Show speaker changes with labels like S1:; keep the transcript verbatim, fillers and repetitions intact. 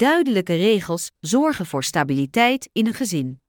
S1: Duidelijke regels zorgen voor stabiliteit in een gezin.